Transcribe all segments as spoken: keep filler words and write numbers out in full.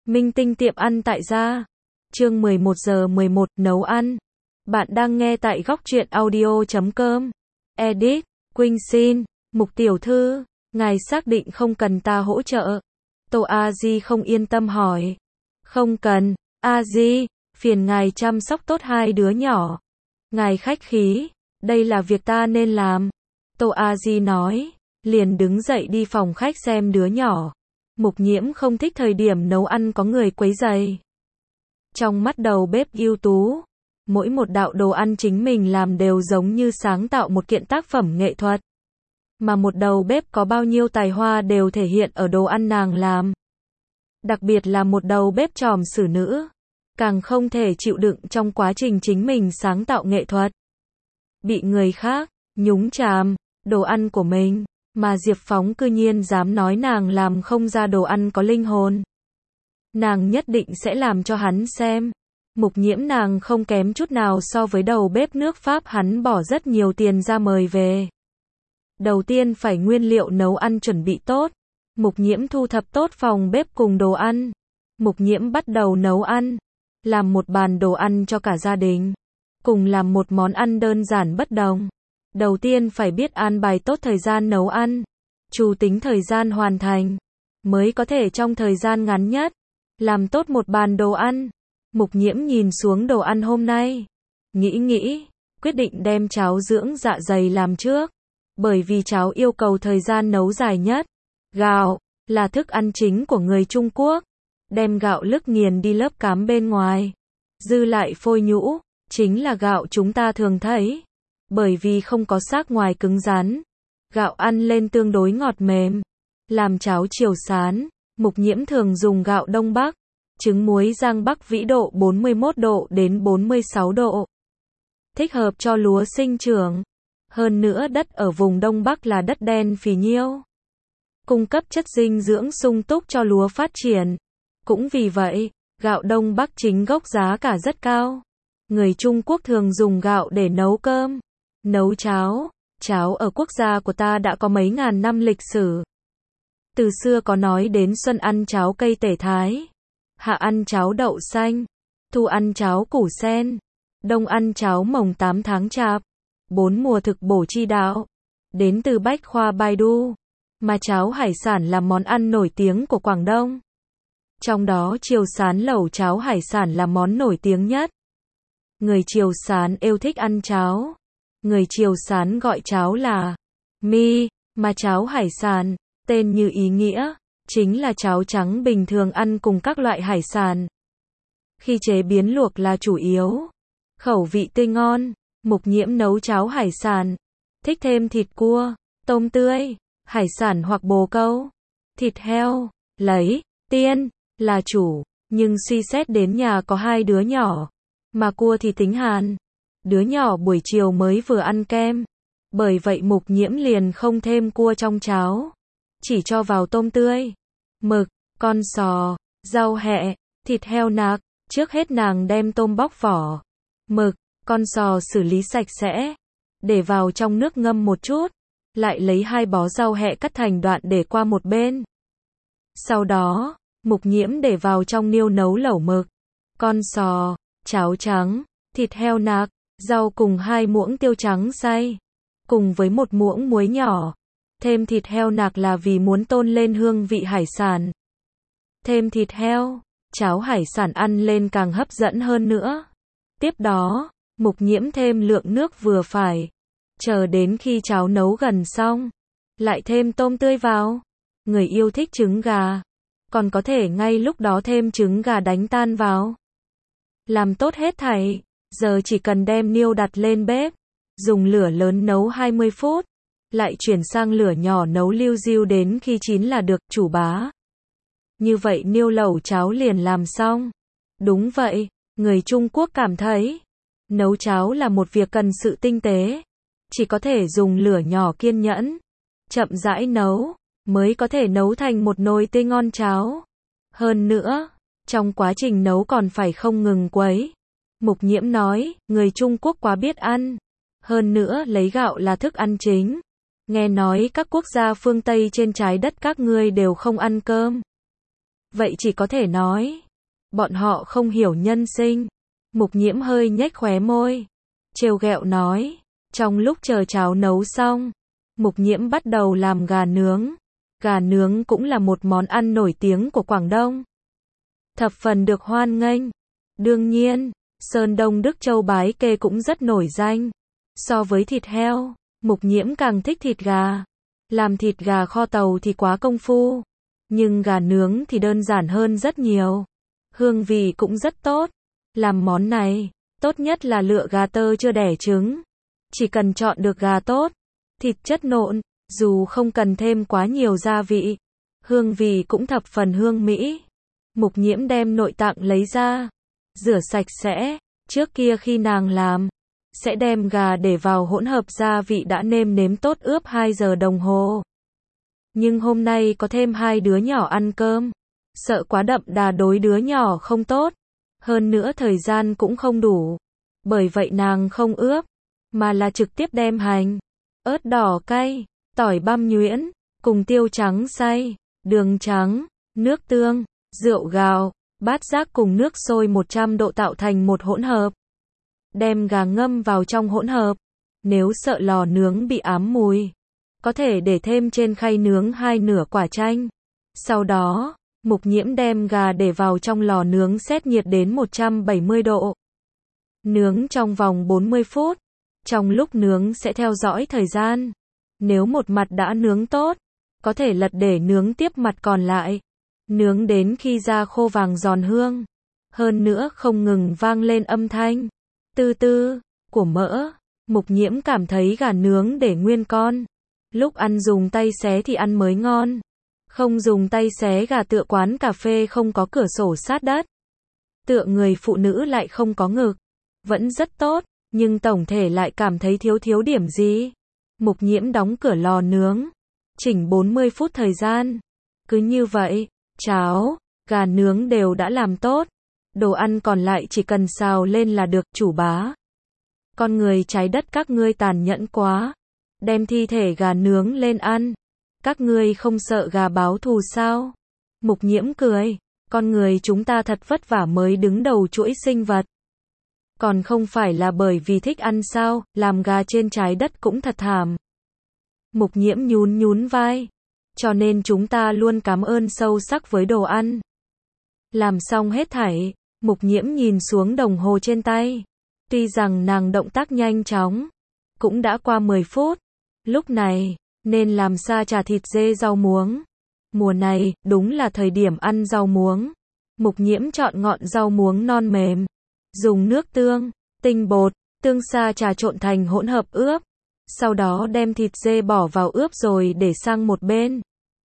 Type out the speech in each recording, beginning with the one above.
Minh tinh tiệm ăn tại gia. Chương mười một giờ mười một, nấu ăn. Bạn đang nghe tại góc truyện audio chấm com. Edit, Quỳnh xin, Mục tiểu thư, ngài xác định không cần ta hỗ trợ. Tô A Di không yên tâm hỏi. Không cần, A Di, phiền ngài chăm sóc tốt hai đứa nhỏ. Ngài khách khí, đây là việc ta nên làm. Tô A Di nói, liền đứng dậy đi phòng khách xem đứa nhỏ. Mục Nhiễm không thích thời điểm nấu ăn có người quấy rầy. Trong mắt đầu bếp ưu tú, mỗi một đạo đồ ăn chính mình làm đều giống như sáng tạo một kiện tác phẩm nghệ thuật. Mà một đầu bếp có bao nhiêu tài hoa đều thể hiện ở đồ ăn nàng làm. Đặc biệt là một đầu bếp tròm xử nữ, càng không thể chịu đựng trong quá trình chính mình sáng tạo nghệ thuật. Bị người khác nhúng chàm đồ ăn của mình, mà Diệp Phóng cư nhiên dám nói nàng làm không ra đồ ăn có linh hồn. Nàng nhất định sẽ làm cho hắn xem. Mục Nhiễm nàng không kém chút nào so với đầu bếp nước Pháp hắn bỏ rất nhiều tiền ra mời về. Đầu tiên phải nguyên liệu nấu ăn chuẩn bị tốt. Mục Nhiễm thu thập tốt phòng bếp cùng đồ ăn. Mục Nhiễm bắt đầu nấu ăn. Làm một bàn đồ ăn cho cả gia đình. Cùng làm một món ăn đơn giản bất đồng. Đầu tiên phải biết an bài tốt thời gian nấu ăn. Chủ tính thời gian hoàn thành. Mới có thể trong thời gian ngắn nhất. Làm tốt một bàn đồ ăn. Mục Nhiễm nhìn xuống đồ ăn hôm nay. Nghĩ nghĩ. Quyết định đem cháo dưỡng dạ dày làm trước. Bởi vì cháo yêu cầu thời gian nấu dài nhất. Gạo là thức ăn chính của người Trung Quốc. Đem gạo lức nghiền đi lớp cám bên ngoài. Dư lại phôi nhũ. Chính là gạo chúng ta thường thấy. Bởi vì không có xác ngoài cứng rắn. Gạo ăn lên tương đối ngọt mềm. Làm cháo chiều sán. Mục Nhiễm thường dùng gạo Đông Bắc. Trứng muối Giang Bắc vĩ độ bốn mươi mốt độ đến bốn mươi sáu độ. Thích hợp cho lúa sinh trưởng. Hơn nữa đất ở vùng Đông Bắc là đất đen phì nhiêu. Cung cấp chất dinh dưỡng sung túc cho lúa phát triển. Cũng vì vậy, gạo Đông Bắc chính gốc giá cả rất cao. Người Trung Quốc thường dùng gạo để nấu cơm, nấu cháo. Cháo ở quốc gia của ta đã có mấy ngàn năm lịch sử. Từ xưa có nói đến xuân ăn cháo cây tể thái, hạ ăn cháo đậu xanh, thu ăn cháo củ sen, đông ăn cháo mồng tám tháng chạp. Bốn mùa thực bổ chi đạo. Đến từ Bách Khoa Baidu. Mà cháo hải sản là món ăn nổi tiếng của Quảng Đông. Trong đó Triều Sán lẩu cháo hải sản là món nổi tiếng nhất. Người Triều Sán yêu thích ăn cháo. Người Triều Sán gọi cháo là mi, mà cháo hải sản, tên như ý nghĩa, chính là cháo trắng bình thường ăn cùng các loại hải sản. Khi chế biến luộc là chủ yếu. Khẩu vị tươi ngon. Mục Nhiễm nấu cháo hải sản. Thích thêm thịt cua, tôm tươi, hải sản hoặc bồ câu, thịt heo, lấy, tiên, là chủ. Nhưng suy xét đến nhà có hai đứa nhỏ. Mà cua thì tính hàn. Đứa nhỏ buổi chiều mới vừa ăn kem. Bởi vậy Mục Nhiễm liền không thêm cua trong cháo. Chỉ cho vào tôm tươi, mực, con sò, rau hẹ, thịt heo nạc. Trước hết nàng đem tôm bóc vỏ, mực, con sò xử lý sạch sẽ. Để vào trong nước ngâm một chút. Lại lấy hai bó rau hẹ cắt thành đoạn để qua một bên. Sau đó, Mục Nhiễm để vào trong niêu nấu lẩu mực, con sò, cháo trắng, thịt heo nạc, rau cùng hai muỗng tiêu trắng xay. Cùng với một muỗng muối nhỏ. Thêm thịt heo nạc là vì muốn tôn lên hương vị hải sản. Thêm thịt heo, cháo hải sản ăn lên càng hấp dẫn hơn nữa. Tiếp đó, Mục Nhiễm thêm lượng nước vừa phải. Chờ đến khi cháo nấu gần xong, lại thêm tôm tươi vào. Người yêu thích trứng gà, còn có thể ngay lúc đó thêm trứng gà đánh tan vào. Làm tốt hết thảy, giờ chỉ cần đem niêu đặt lên bếp, dùng lửa lớn nấu hai mươi phút, lại chuyển sang lửa nhỏ nấu liu riu đến khi chín là được, chủ bá. Như vậy niêu lẩu cháo liền làm xong. Đúng vậy, người Trung Quốc cảm thấy nấu cháo là một việc cần sự tinh tế. Chỉ có thể dùng lửa nhỏ kiên nhẫn, chậm rãi nấu, mới có thể nấu thành một nồi tươi ngon cháo. Hơn nữa, trong quá trình nấu còn phải không ngừng quấy. Mục Nhiễm nói, người Trung Quốc quá biết ăn. Hơn nữa lấy gạo là thức ăn chính. Nghe nói các quốc gia phương Tây trên trái đất các ngươi đều không ăn cơm. vậy chỉ có thể nói, bọn họ không hiểu nhân sinh. Mục Nhiễm hơi nhếch khóe môi, trêu ghẹo nói, trong lúc chờ cháo nấu xong, Mục Nhiễm bắt đầu làm gà nướng. Gà nướng cũng là một món ăn nổi tiếng của Quảng Đông, thập phần được hoan nghênh. Đương nhiên, Sơn Đông Đức Châu Bái Kê cũng rất nổi danh. So với thịt heo, Mục Nhiễm càng thích thịt gà. Làm thịt gà kho tàu thì quá công phu, nhưng gà nướng thì đơn giản hơn rất nhiều. Hương vị cũng rất tốt. Làm món này, tốt nhất là lựa gà tơ chưa đẻ trứng. Chỉ cần chọn được gà tốt, thịt chất nộn, dù không cần thêm quá nhiều gia vị, hương vị cũng thập phần hương mỹ. Mục Nhiễm đem nội tạng lấy ra, rửa sạch sẽ. Trước kia khi nàng làm, sẽ đem gà để vào hỗn hợp gia vị đã nêm nếm tốt ướp hai giờ đồng hồ. Nhưng hôm nay có thêm hai đứa nhỏ ăn cơm, sợ quá đậm đà đối đứa nhỏ không tốt. Hơn nữa thời gian cũng không đủ. Bởi vậy nàng không ướp, mà là trực tiếp đem hành, ớt đỏ cay, tỏi băm nhuyễn, cùng tiêu trắng xay, đường trắng, nước tương, rượu gạo, bát giác cùng nước sôi một trăm độ tạo thành một hỗn hợp. Đem gà ngâm vào trong hỗn hợp. Nếu sợ lò nướng bị ám mùi, có thể để thêm trên khay nướng hai nửa quả chanh. Sau đó, Mục Nhiễm đem gà để vào trong lò nướng xét nhiệt đến một trăm bảy mươi độ. Nướng trong vòng bốn mươi phút. Trong lúc nướng sẽ theo dõi thời gian. Nếu một mặt đã nướng tốt, có thể lật để nướng tiếp mặt còn lại. Nướng đến khi da khô vàng giòn hương. Hơn nữa không ngừng vang lên âm thanh tư tư của mỡ. Mục Nhiễm cảm thấy gà nướng để nguyên con, lúc ăn dùng tay xé thì ăn mới ngon. Không dùng tay xé gà tựa quán cà phê không có cửa sổ sát đất, tựa người phụ nữ lại không có ngực, vẫn rất tốt, nhưng tổng thể lại cảm thấy thiếu thiếu điểm gì. Mục Nhiễm đóng cửa lò nướng, chỉnh bốn mươi phút thời gian. Cứ như vậy, cháo, gà nướng đều đã làm tốt. Đồ ăn còn lại chỉ cần xào lên là được. Chủ bá, con người trái đất các ngươi tàn nhẫn quá, đem thi thể gà nướng lên ăn. Các ngươi không sợ gà báo thù sao? Mục Nhiễm cười, con người chúng ta thật vất vả mới đứng đầu chuỗi sinh vật. Còn không phải là bởi vì thích ăn sao, làm gà trên trái đất cũng thật thảm. Mục Nhiễm nhún nhún vai, cho nên chúng ta luôn cảm ơn sâu sắc với đồ ăn. Làm xong hết thảy, Mục Nhiễm nhìn xuống đồng hồ trên tay. Tuy rằng nàng động tác nhanh chóng, cũng đã qua mười phút. Lúc này, nên làm sa trà thịt dê rau muống. Mùa này, đúng là thời điểm ăn rau muống. Mục Nhiễm chọn ngọn rau muống non mềm. Dùng nước tương, tinh bột, tương sa trà trộn thành hỗn hợp ướp. Sau đó đem thịt dê bỏ vào ướp rồi để sang một bên.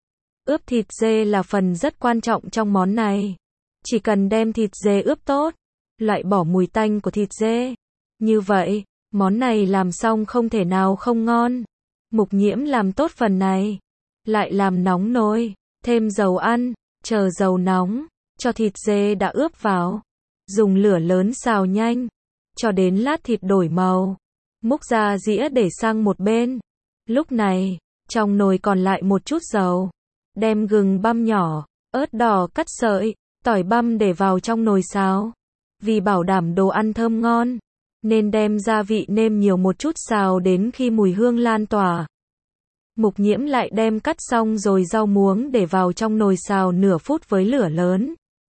Ướp thịt dê là phần rất quan trọng trong món này. Chỉ cần đem thịt dê ướp tốt, loại bỏ mùi tanh của thịt dê. Như vậy, món này làm xong không thể nào không ngon. Mục Nhiễm làm tốt phần này, lại làm nóng nồi, thêm dầu ăn, chờ dầu nóng, cho thịt dê đã ướp vào. Dùng lửa lớn xào nhanh, cho đến lát thịt đổi màu. Múc ra dĩa để sang một bên. Lúc này, trong nồi còn lại một chút dầu. Đem gừng băm nhỏ, ớt đỏ cắt sợi, tỏi băm để vào trong nồi xào. Vì bảo đảm đồ ăn thơm ngon, nên đem gia vị nêm nhiều một chút xào đến khi mùi hương lan tỏa. Mục Nhiễm lại đem cắt xong rồi rau muống để vào trong nồi xào nửa phút với lửa lớn.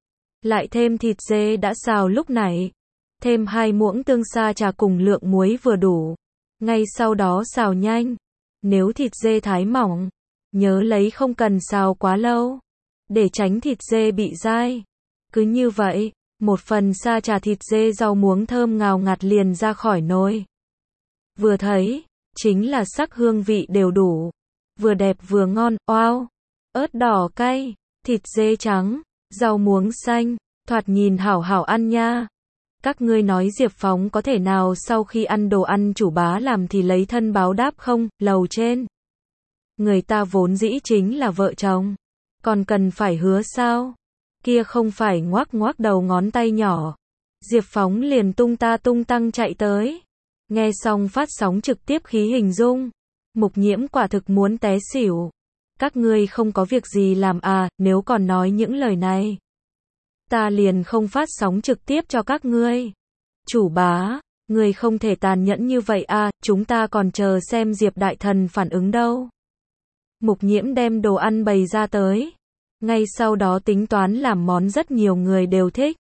Lại thêm thịt dê đã xào lúc nãy. Thêm hai muỗng tương sa trà cùng lượng muối vừa đủ. Ngay sau đó xào nhanh. Nếu thịt dê thái mỏng, nhớ lấy không cần xào quá lâu, để tránh thịt dê bị dai. Cứ như vậy, một phần sa trà thịt dê rau muống thơm ngào ngạt liền ra khỏi nồi. Vừa thấy, chính là sắc hương vị đều đủ. Vừa đẹp vừa ngon, oao. Ớt đỏ cay, thịt dê trắng, rau muống xanh, thoạt nhìn hảo hảo ăn nha. Các ngươi nói Diệp Phóng có thể nào sau khi ăn đồ ăn chủ bá làm thì lấy thân báo đáp không? Lầu trên, người ta vốn dĩ chính là vợ chồng, còn cần phải hứa sao? Kia không phải ngoác ngoác đầu ngón tay nhỏ. Diệp Phóng liền tung ta tung tăng chạy tới. Nghe xong phát sóng trực tiếp khí hình dung, Mục Nhiễm quả thực muốn té xỉu. Các ngươi không có việc gì làm à, nếu còn nói những lời này, ta liền không phát sóng trực tiếp cho các ngươi. Chủ bá, ngươi không thể tàn nhẫn như vậy à, chúng ta còn chờ xem Diệp đại thần phản ứng đâu. Mục Nhiễm đem đồ ăn bày ra tới. Ngay sau đó tính toán làm món rất nhiều người đều thích.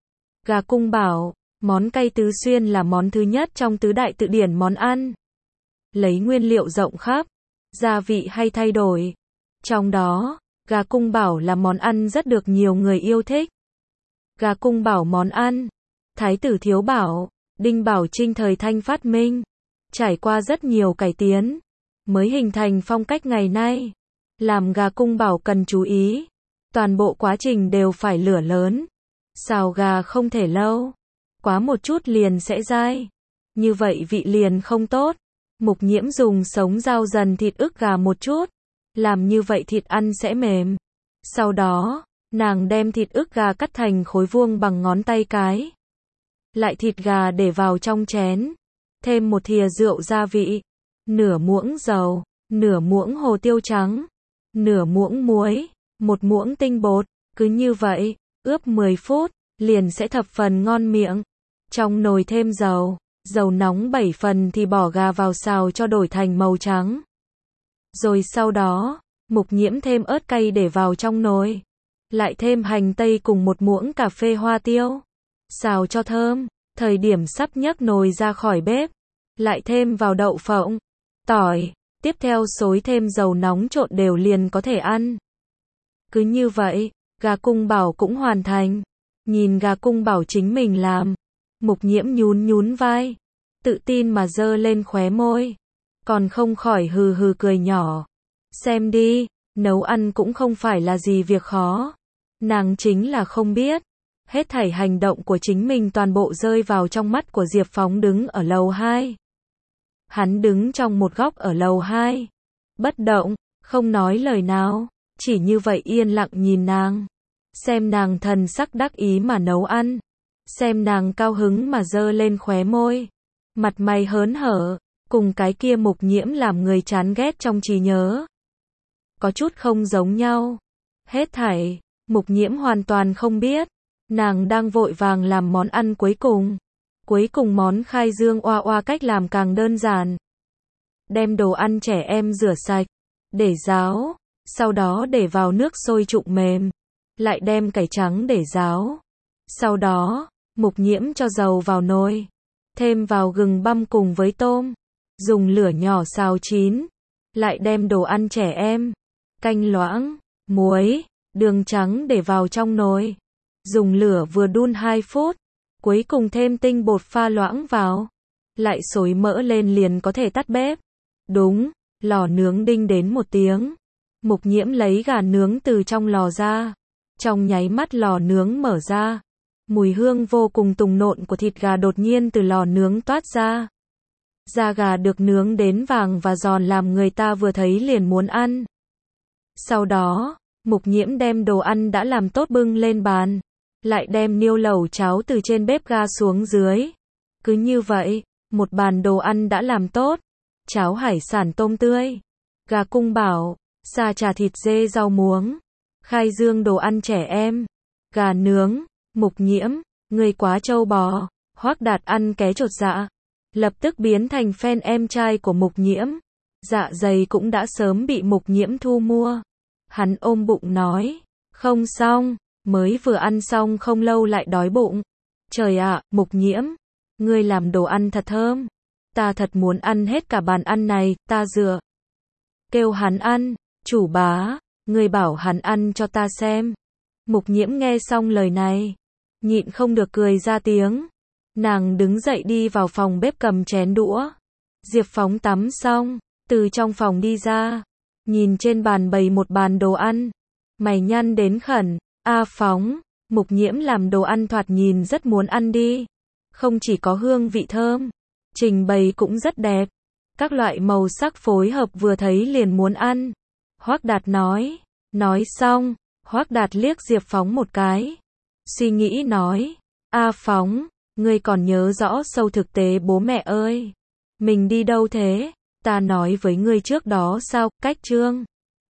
Gà cung bảo, món cay tứ xuyên là món thứ nhất trong tứ đại tự điển món ăn. Lấy nguyên liệu rộng khắp, gia vị hay thay đổi. Trong đó, gà cung bảo là món ăn rất được nhiều người yêu thích. Gà cung bảo món ăn, Thái tử Thiếu Bảo, Đinh Bảo Trinh thời Thanh phát minh, trải qua rất nhiều cải tiến, mới hình thành phong cách ngày nay. Làm gà cung bảo cần chú ý, toàn bộ quá trình đều phải lửa lớn. Xào gà không thể lâu, quá một chút liền sẽ dai. Như vậy vị liền không tốt. Mục Nhiễm dùng sống dao dần thịt ức gà một chút, làm như vậy thịt ăn sẽ mềm. Sau đó, nàng đem thịt ức gà cắt thành khối vuông bằng ngón tay cái. Lại thịt gà để vào trong chén, thêm một thìa rượu gia vị, nửa muỗng dầu, nửa muỗng hồ tiêu trắng, nửa muỗng muối, một muỗng tinh bột, cứ như vậy, ướp mười phút, liền sẽ thập phần ngon miệng. Trong nồi thêm dầu, dầu nóng bảy phần thì bỏ gà vào xào cho đổi thành màu trắng. Rồi sau đó, Mục Nhiễm thêm ớt cay để vào trong nồi, lại thêm hành tây cùng một muỗng cà phê hoa tiêu, xào cho thơm. Thời điểm sắp nhấc nồi ra khỏi bếp, lại thêm vào đậu phộng, tỏi, tiếp theo xối thêm dầu nóng trộn đều liền có thể ăn. Cứ như vậy, gà cung bảo cũng hoàn thành. Nhìn gà cung bảo chính mình làm, Mục Nhiễm nhún nhún vai, tự tin mà giơ lên khóe môi, còn không khỏi hừ hừ cười nhỏ. Xem đi, nấu ăn cũng không phải là gì việc khó. Nàng chính là không biết, hết thảy hành động của chính mình toàn bộ rơi vào trong mắt của Diệp Phóng đứng ở lầu hai. Hắn đứng trong một góc ở lầu hai, bất động, không nói lời nào, chỉ như vậy yên lặng nhìn nàng. Xem nàng thần sắc đắc ý mà nấu ăn, xem nàng cao hứng mà giơ lên khóe môi, mặt mày hớn hở, cùng cái kia Mục Nhiễm làm người chán ghét trong trí nhớ. Có chút không giống nhau. Hết thảy, Mục Nhiễm hoàn toàn không biết. Nàng đang vội vàng làm món ăn cuối cùng. Cuối cùng món khai dương oa oa cách làm càng đơn giản. Đem đồ ăn trẻ em rửa sạch, để ráo, sau đó để vào nước sôi trụng mềm, lại đem cải trắng để ráo. Sau đó, Mục Nhiễm cho dầu vào nồi, thêm vào gừng băm cùng với tôm, dùng lửa nhỏ xào chín, lại đem đồ ăn trẻ em, canh loãng, muối, đường trắng để vào trong nồi. Dùng lửa vừa đun hai phút, cuối cùng thêm tinh bột pha loãng vào, lại xối mỡ lên liền có thể tắt bếp. Đúng, lò nướng đinh đến một tiếng. Mục Nhiễm lấy gà nướng từ trong lò ra. Trong nháy mắt lò nướng mở ra. Mùi hương vô cùng tùng nộn của thịt gà đột nhiên từ lò nướng toát ra. Da gà được nướng đến vàng và giòn làm người ta vừa thấy liền muốn ăn. Sau đó, Mục Nhiễm đem đồ ăn đã làm tốt bưng lên bàn. Lại đem niêu lẩu cháo từ trên bếp ga xuống dưới. Cứ như vậy, một bàn đồ ăn đã làm tốt. Cháo hải sản tôm tươi, gà cung bảo, sa trà thịt dê rau muống, khai dương đồ ăn trẻ em, gà nướng. Mục Nhiễm, người quá trâu bò. Hoắc Đạt ăn ké chột dạ, lập tức biến thành fan em trai của Mục Nhiễm. Dạ dày cũng đã sớm bị Mục Nhiễm thu mua. Hắn ôm bụng nói, không xong, mới vừa ăn xong không lâu lại đói bụng. Trời ạ, Mục Nhiễm, ngươi làm đồ ăn thật thơm. Ta thật muốn ăn hết cả bàn ăn này, ta dựa. Kêu hắn ăn, chủ bá, ngươi bảo hắn ăn cho ta xem. Mục Nhiễm nghe xong lời này, nhịn không được cười ra tiếng. Nàng đứng dậy đi vào phòng bếp cầm chén đũa. Diệp Phóng tắm xong, từ trong phòng đi ra, nhìn trên bàn bày một bàn đồ ăn, mày nhăn đến khẩn. A Phóng, Mục Nhiễm làm đồ ăn thoạt nhìn rất muốn ăn đi. Không chỉ có hương vị thơm, trình bày cũng rất đẹp. Các loại màu sắc phối hợp vừa thấy liền muốn ăn. Hoắc Đạt nói. Nói xong, Hoắc Đạt liếc Diệp Phóng một cái. Suy nghĩ nói. A Phóng, ngươi còn nhớ rõ sâu thực tế bố mẹ ơi. Mình đi đâu thế? Ta nói với ngươi trước đó sao, cách chương.